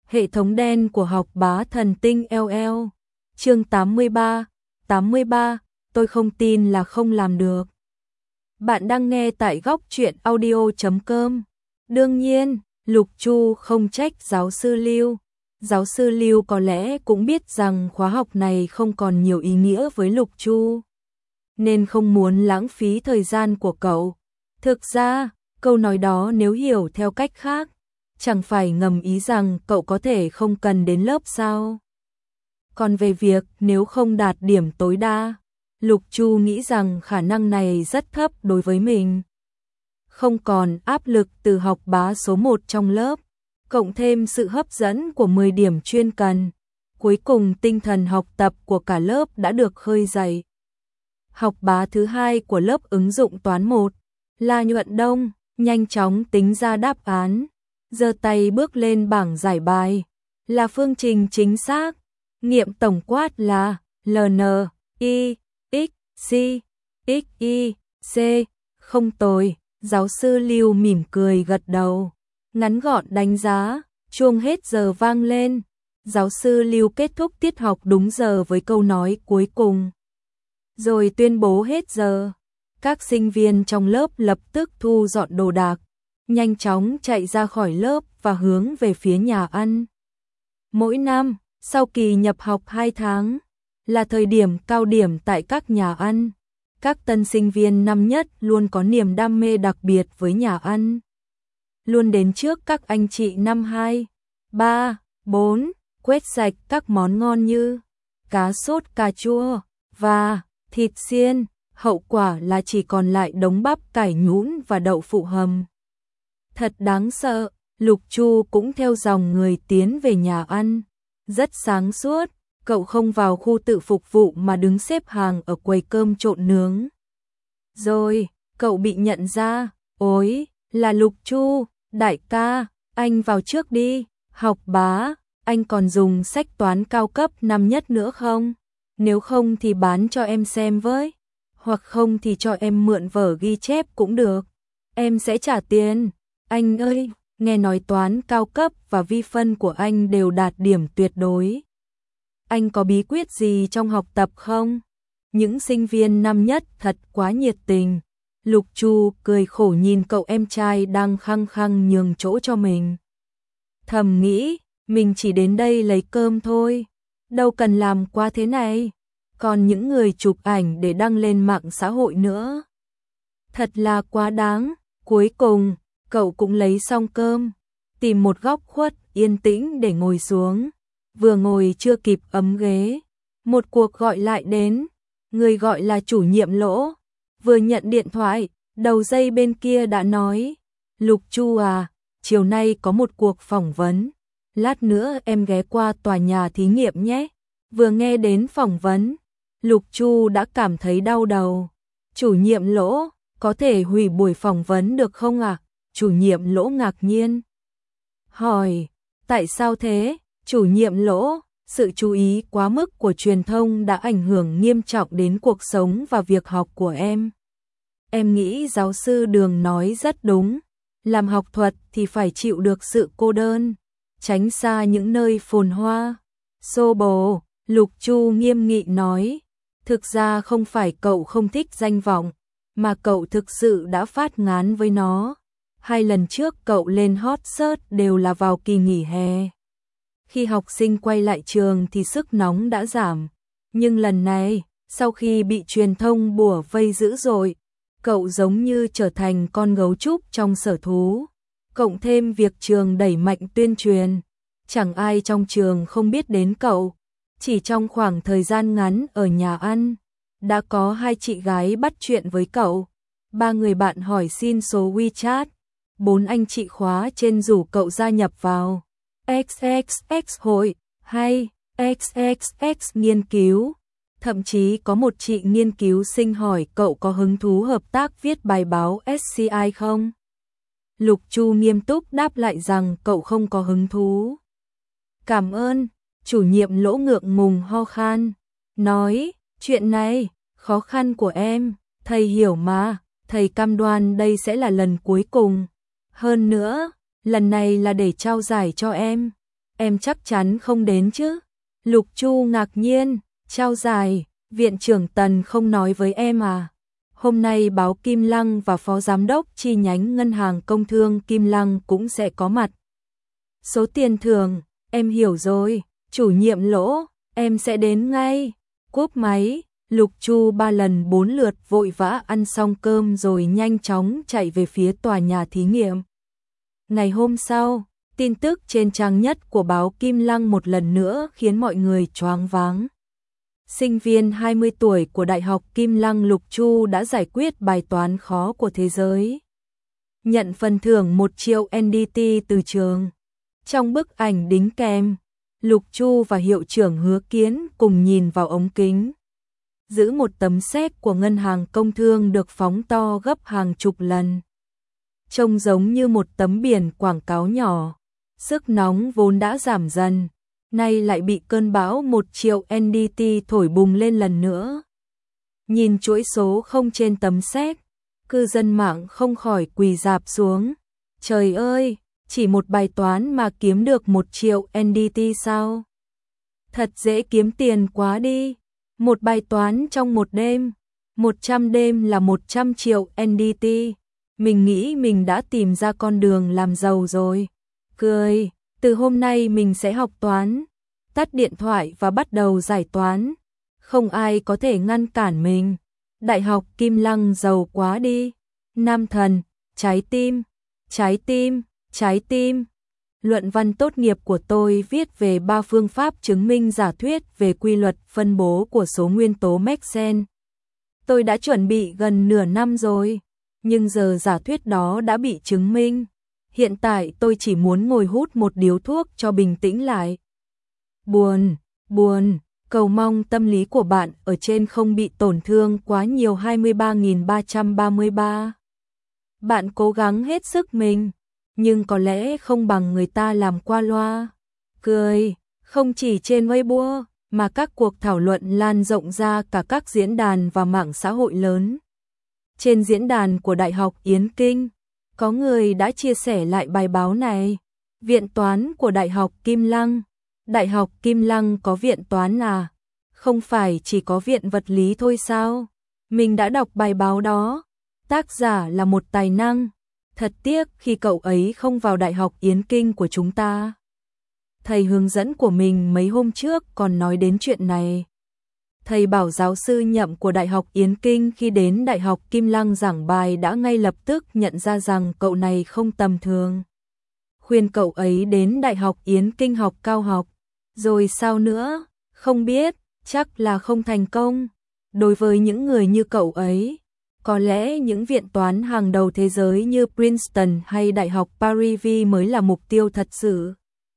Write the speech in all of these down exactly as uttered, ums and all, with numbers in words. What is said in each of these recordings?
Hệ thống đen của học bá thần tinh lờ lờ. Chương tám mươi ba. tám mươi ba, tôi không tin là không làm được. Bạn đang nghe tại góc truyện audio chấm com. Đương nhiên, Lục Chu không trách giáo sư Lưu. Giáo sư Lưu có lẽ cũng biết rằng khóa học này không còn nhiều ý nghĩa với Lục Chu, nên không muốn lãng phí thời gian của cậu. Thực ra, câu nói đó nếu hiểu theo cách khác, chẳng phải ngầm ý rằng cậu có thể không cần đến lớp sao? Còn về việc nếu không đạt điểm tối đa, Lục Chu nghĩ rằng khả năng này rất thấp đối với mình. Không còn áp lực từ học bá số một trong lớp, cộng thêm sự hấp dẫn của mười điểm chuyên cần, cuối cùng tinh thần học tập của cả lớp đã được khơi dậy. Học bá thứ hai của lớp ứng dụng toán một là Nhuận Đông, nhanh chóng tính ra đáp án, giơ tay bước lên bảng giải bài, là phương trình chính xác, nghiệm tổng quát là ln, y, x, c, x, y, c, không tồi. Giáo sư Lưu mỉm cười gật đầu, ngắn gọn đánh giá, chuông hết giờ vang lên. Giáo sư Lưu kết thúc tiết học đúng giờ với câu nói cuối cùng, rồi tuyên bố hết giờ. Các sinh viên trong lớp lập tức thu dọn đồ đạc, nhanh chóng chạy ra khỏi lớp và hướng về phía nhà ăn. Mỗi năm, sau kỳ nhập học hai tháng, là thời điểm cao điểm tại các nhà ăn. Các tân sinh viên năm nhất luôn có niềm đam mê đặc biệt với nhà ăn, luôn đến trước các anh chị năm hai, ba, bốn, quét sạch các món ngon như cá sốt cà chua và thịt xiên. Hậu quả là chỉ còn lại đống bắp cải nhũn và đậu phụ hầm. Thật đáng sợ. Lục Chu cũng theo dòng người tiến về nhà ăn. Rất sáng suốt, cậu không vào khu tự phục vụ mà đứng xếp hàng ở quầy cơm trộn nướng. Rồi, cậu bị nhận ra, ôi, là Lục Chu, đại ca, anh vào trước đi. Học bá, anh còn dùng sách toán cao cấp năm nhất nữa không? Nếu không thì bán cho em xem với, hoặc không thì cho em mượn vở ghi chép cũng được, em sẽ trả tiền. Anh ơi, nghe nói toán cao cấp và vi phân của anh đều đạt điểm tuyệt đối. Anh có bí quyết gì trong học tập không? Những sinh viên năm nhất thật quá nhiệt tình. Lục Chu cười khổ nhìn cậu em trai đang khăng khăng nhường chỗ cho mình. Thầm nghĩ, mình chỉ đến đây lấy cơm thôi, đâu cần làm quá thế này. Còn những người chụp ảnh để đăng lên mạng xã hội nữa, thật là quá đáng. Cuối cùng, cậu cũng lấy xong cơm, tìm một góc khuất yên tĩnh để ngồi xuống. Vừa ngồi chưa kịp ấm ghế, một cuộc gọi lại đến. Người gọi là chủ nhiệm Lỗ. Vừa nhận điện thoại, đầu dây bên kia đã nói: Lục Chu à, chiều nay có một cuộc phỏng vấn, lát nữa em ghé qua tòa nhà thí nghiệm nhé. Vừa nghe đến phỏng vấn, Lục Chu đã cảm thấy đau đầu. Chủ nhiệm Lỗ, có thể hủy buổi phỏng vấn được không ạ? À? Chủ nhiệm Lỗ ngạc nhiên hỏi, tại sao thế? Chủ nhiệm Lỗ, sự chú ý quá mức của truyền thông đã ảnh hưởng nghiêm trọng đến cuộc sống và việc học của em. Em nghĩ giáo sư Đường nói rất đúng, làm học thuật thì phải chịu được sự cô đơn, tránh xa những nơi phồn hoa, xô bồ. Lục Chu nghiêm nghị nói, thực ra không phải cậu không thích danh vọng, mà cậu thực sự đã phát ngán với nó. Hai lần trước cậu lên hot search đều là vào kỳ nghỉ hè. Khi học sinh quay lại trường thì sức nóng đã giảm. Nhưng lần này, sau khi bị truyền thông bủa vây dữ dội, cậu giống như trở thành con gấu trúc trong sở thú. Cộng thêm việc trường đẩy mạnh tuyên truyền, chẳng ai trong trường không biết đến cậu. Chỉ trong khoảng thời gian ngắn ở nhà ăn, đã có hai chị gái bắt chuyện với cậu, ba người bạn hỏi xin số WeChat, bốn anh chị khóa trên rủ cậu gia nhập vào ích ích ích hội hay ích ích ích nghiên cứu. Thậm chí có một chị nghiên cứu sinh hỏi cậu có hứng thú hợp tác viết bài báo ét xê i không? Lục Chu nghiêm túc đáp lại rằng cậu không có hứng thú. Cảm ơn. Chủ nhiệm Lỗ ngượng ngùng ho khan, nói, chuyện này, khó khăn của em, thầy hiểu mà, thầy cam đoan đây sẽ là lần cuối cùng. Hơn nữa, lần này là để trao giải cho em. em chắc chắn không đến chứ? Lục Chu ngạc nhiên, trao dài, viện trưởng Tần không nói với em à? Hôm nay báo Kim Lăng và phó giám đốc chi nhánh ngân hàng công thương Kim Lăng cũng sẽ có mặt. Số tiền thưởng, em hiểu rồi, chủ nhiệm Lỗ, em sẽ đến ngay. Cúp máy, Lục Chu ba lần bốn lượt vội vã ăn xong cơm rồi nhanh chóng chạy về phía tòa nhà thí nghiệm. Ngày hôm sau, tin tức trên trang nhất của báo Kim Lăng một lần nữa khiến mọi người choáng váng. Sinh viên hai mươi tuổi của Đại học Kim Lăng Lục Chu đã giải quyết bài toán khó của thế giới. Nhận phần thưởng một triệu en đê tê từ trường. Trong bức ảnh đính kèm, Lục Chu và hiệu trưởng Hứa Kiến cùng nhìn vào ống kính. Giữ một tấm séc của ngân hàng công thương được phóng to gấp hàng chục lần. Trông giống như một tấm biển quảng cáo nhỏ. Sức nóng vốn đã giảm dần, nay lại bị cơn bão một triệu en đê tê thổi bùng lên lần nữa. Nhìn chuỗi số không trên tấm séc, cư dân mạng không khỏi quỳ rạp xuống. Trời ơi, chỉ một bài toán mà kiếm được một triệu en đê tê sao? Thật dễ kiếm tiền quá đi. Một bài toán trong một đêm, một trăm đêm là một trăm triệu en đê tê. Mình nghĩ mình đã tìm ra con đường làm giàu rồi. Cười, từ hôm nay mình sẽ học toán. Tắt điện thoại và bắt đầu giải toán. Không ai có thể ngăn cản mình. Đại học Kim Lăng giàu quá đi. Nam thần, trái tim, trái tim, trái tim. Luận văn tốt nghiệp của tôi viết về ba phương pháp chứng minh giả thuyết về quy luật phân bố của số nguyên tố Maxwell. Tôi đã chuẩn bị gần nửa năm rồi, nhưng giờ giả thuyết đó đã bị chứng minh. Hiện tại tôi chỉ muốn ngồi hút một điếu thuốc cho bình tĩnh lại. Buồn, buồn, cầu mong tâm lý của bạn ở trên không bị tổn thương quá nhiều. Hai mươi ba nghìn ba trăm ba mươi ba. Bạn cố gắng hết sức mình, nhưng có lẽ không bằng người ta làm qua loa. Cười, không chỉ trên Weibo, mà các cuộc thảo luận lan rộng ra cả các diễn đàn và mạng xã hội lớn. Trên diễn đàn của Đại học Yến Kinh, có người đã chia sẻ lại bài báo này. Viện toán của Đại học Kim Lăng. Đại học Kim Lăng có viện toán à? Không phải chỉ có viện vật lý thôi sao? Mình đã đọc bài báo đó. Tác giả là một tài năng. Thật tiếc khi cậu ấy không vào Đại học Yến Kinh của chúng ta. Thầy hướng dẫn của mình mấy hôm trước còn nói đến chuyện này. Thầy bảo giáo sư nhậm của Đại học Yến Kinh khi đến Đại học Kim Lăng giảng bài đã ngay lập tức nhận ra rằng cậu này không tầm thường. Khuyên cậu ấy đến Đại học Yến Kinh học cao học. Rồi sao nữa? Không biết, chắc là không thành công. Đối với những người như cậu ấy, có lẽ những viện toán hàng đầu thế giới như Princeton hay Đại học Paris mới là mục tiêu thật sự.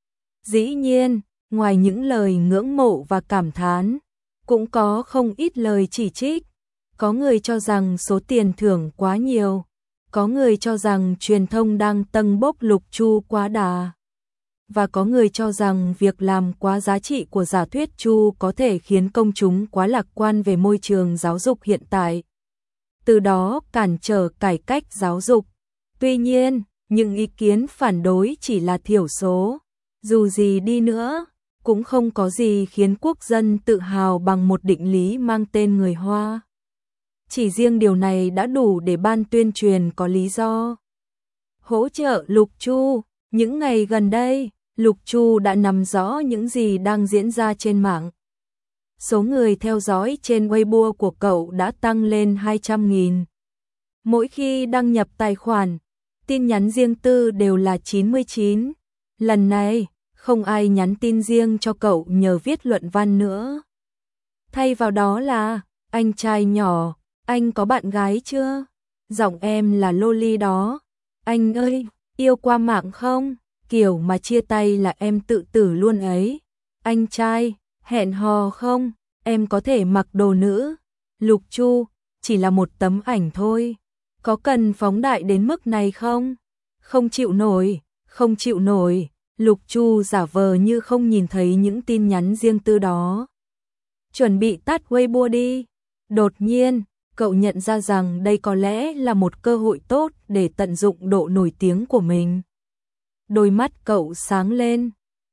Dĩ nhiên, ngoài những lời ngưỡng mộ và cảm thán, cũng có không ít lời chỉ trích. Có người cho rằng số tiền thưởng quá nhiều, có người cho rằng truyền thông đang tâng bốc Lục Chu quá đà, và có người cho rằng việc làm quá giá trị của giả thuyết Chu có thể khiến công chúng quá lạc quan về môi trường giáo dục hiện tại, từ đó cản trở cải cách giáo dục. Tuy nhiên, những ý kiến phản đối chỉ là thiểu số. Dù gì đi nữa, cũng không có gì khiến quốc dân tự hào bằng một định lý mang tên người Hoa. Chỉ riêng điều này đã đủ để ban tuyên truyền có lý do hỗ trợ Lục Chu. Những ngày gần đây, Lục Chu đã nắm rõ những gì đang diễn ra trên mạng. Số người theo dõi trên Weibo của cậu đã tăng lên hai trăm nghìn. Mỗi khi đăng nhập tài khoản, tin nhắn riêng tư đều là chín mươi chín. Lần này, không ai nhắn tin riêng cho cậu nhờ viết luận văn nữa. Thay vào đó là, anh trai nhỏ, anh có bạn gái chưa? Giọng em là Loli đó. Anh ơi, yêu qua mạng không? Kiểu mà chia tay là em tự tử luôn ấy. Anh trai, hẹn hò không? Em có thể mặc đồ nữ. Lục Chu, chỉ là một tấm ảnh thôi. Có cần phóng đại đến mức này không? Không chịu nổi, không chịu nổi. Lục Chu giả vờ như không nhìn thấy những tin nhắn riêng tư đó. Chuẩn bị tắt Weibo đi. Đột nhiên, cậu nhận ra rằng đây có lẽ là một cơ hội tốt để tận dụng độ nổi tiếng của mình. Đôi mắt cậu sáng lên,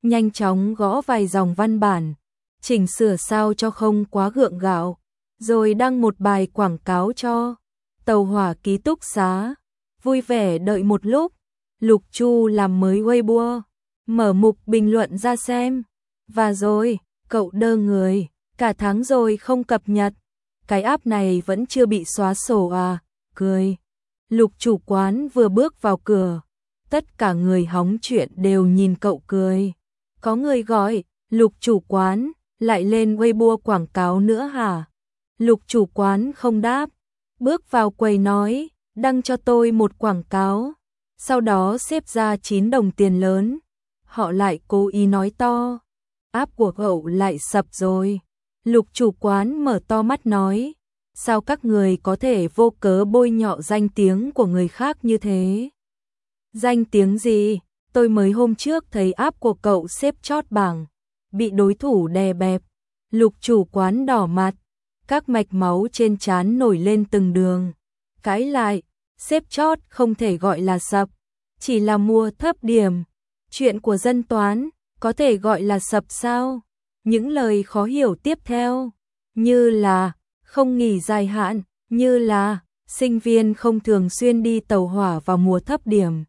nhanh chóng gõ vài dòng văn bản, chỉnh sửa sao cho không quá gượng gạo, rồi đăng một bài quảng cáo cho tàu hỏa ký túc xá. Vui vẻ đợi một lúc, Lục Chu làm mới Weibo, mở mục bình luận ra xem. Và rồi, cậu đơ người, cả tháng rồi không cập nhật. Cái app này vẫn chưa bị xóa sổ à, cười. Lục chủ quán vừa bước vào cửa, tất cả người hóng chuyện đều nhìn cậu cười. Có người gọi, Lục chủ quán, lại lên Weibo quảng cáo nữa hả? Lục chủ quán không đáp, bước vào quầy nói, đăng cho tôi một quảng cáo. Sau đó xếp ra chín đồng tiền lớn. Họ lại cố ý nói to, app của cậu lại sập rồi. Lục chủ quán mở to mắt nói, sao các người có thể vô cớ bôi nhọ danh tiếng của người khác như thế? Danh tiếng gì? Tôi mới hôm trước thấy app của cậu xếp chót bảng, bị đối thủ đè bẹp. Lục chủ quán đỏ mặt, các mạch máu trên trán nổi lên từng đường. Cãi lại, xếp chót không thể gọi là sập, chỉ là mua thấp điểm. Chuyện của dân toán có thể gọi là sập sao? Những lời khó hiểu tiếp theo, như là không nghỉ dài hạn, như là sinh viên không thường xuyên đi tàu hỏa vào mùa thấp điểm.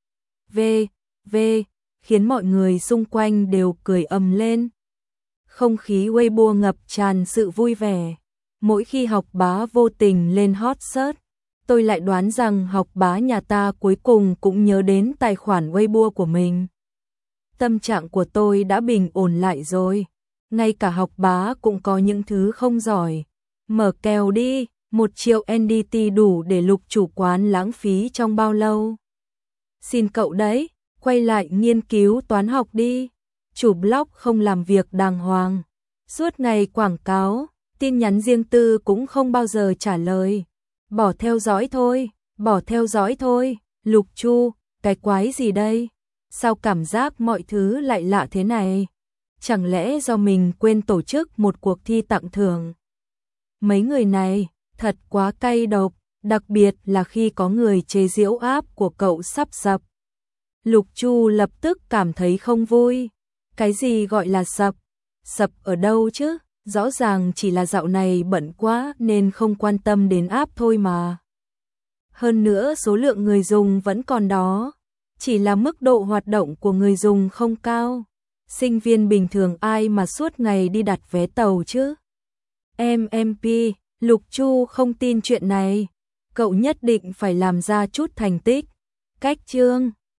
V, V, khiến mọi người xung quanh đều cười ầm lên. Không khí Weibo ngập tràn sự vui vẻ. Mỗi khi Học Bá vô tình lên hot search, tôi lại đoán rằng Học Bá nhà ta cuối cùng cũng nhớ đến tài khoản Weibo của mình. Tâm trạng của tôi đã bình ổn lại rồi. Ngay cả Học Bá cũng có những thứ không giỏi. Mở kèo đi, một triệu en đê tê đủ để Lục chủ quán lãng phí trong bao lâu? Xin cậu đấy, quay lại nghiên cứu toán học đi. Chủ blog không làm việc đàng hoàng. Suốt ngày quảng cáo, tin nhắn riêng tư cũng không bao giờ trả lời. Bỏ theo dõi thôi, bỏ theo dõi thôi. Lục Chu, cái quái gì đây? Sao cảm giác mọi thứ lại lạ thế này? Chẳng lẽ do mình quên tổ chức một cuộc thi tặng thưởng? Mấy người này, thật quá cay độc, đặc biệt là khi có người chế giễu app của cậu sắp sập. Lục Chu lập tức cảm thấy không vui. Cái gì gọi là sập? Sập ở đâu chứ? Rõ ràng chỉ là dạo này bận quá nên không quan tâm đến app thôi mà. Hơn nữa số lượng người dùng vẫn còn đó, chỉ là mức độ hoạt động của người dùng không cao. Sinh viên bình thường ai mà suốt ngày đi đặt vé tàu chứ? em em pê, Lục Chu không tin chuyện này. Cậu nhất định phải làm ra chút thành tích. Cách chương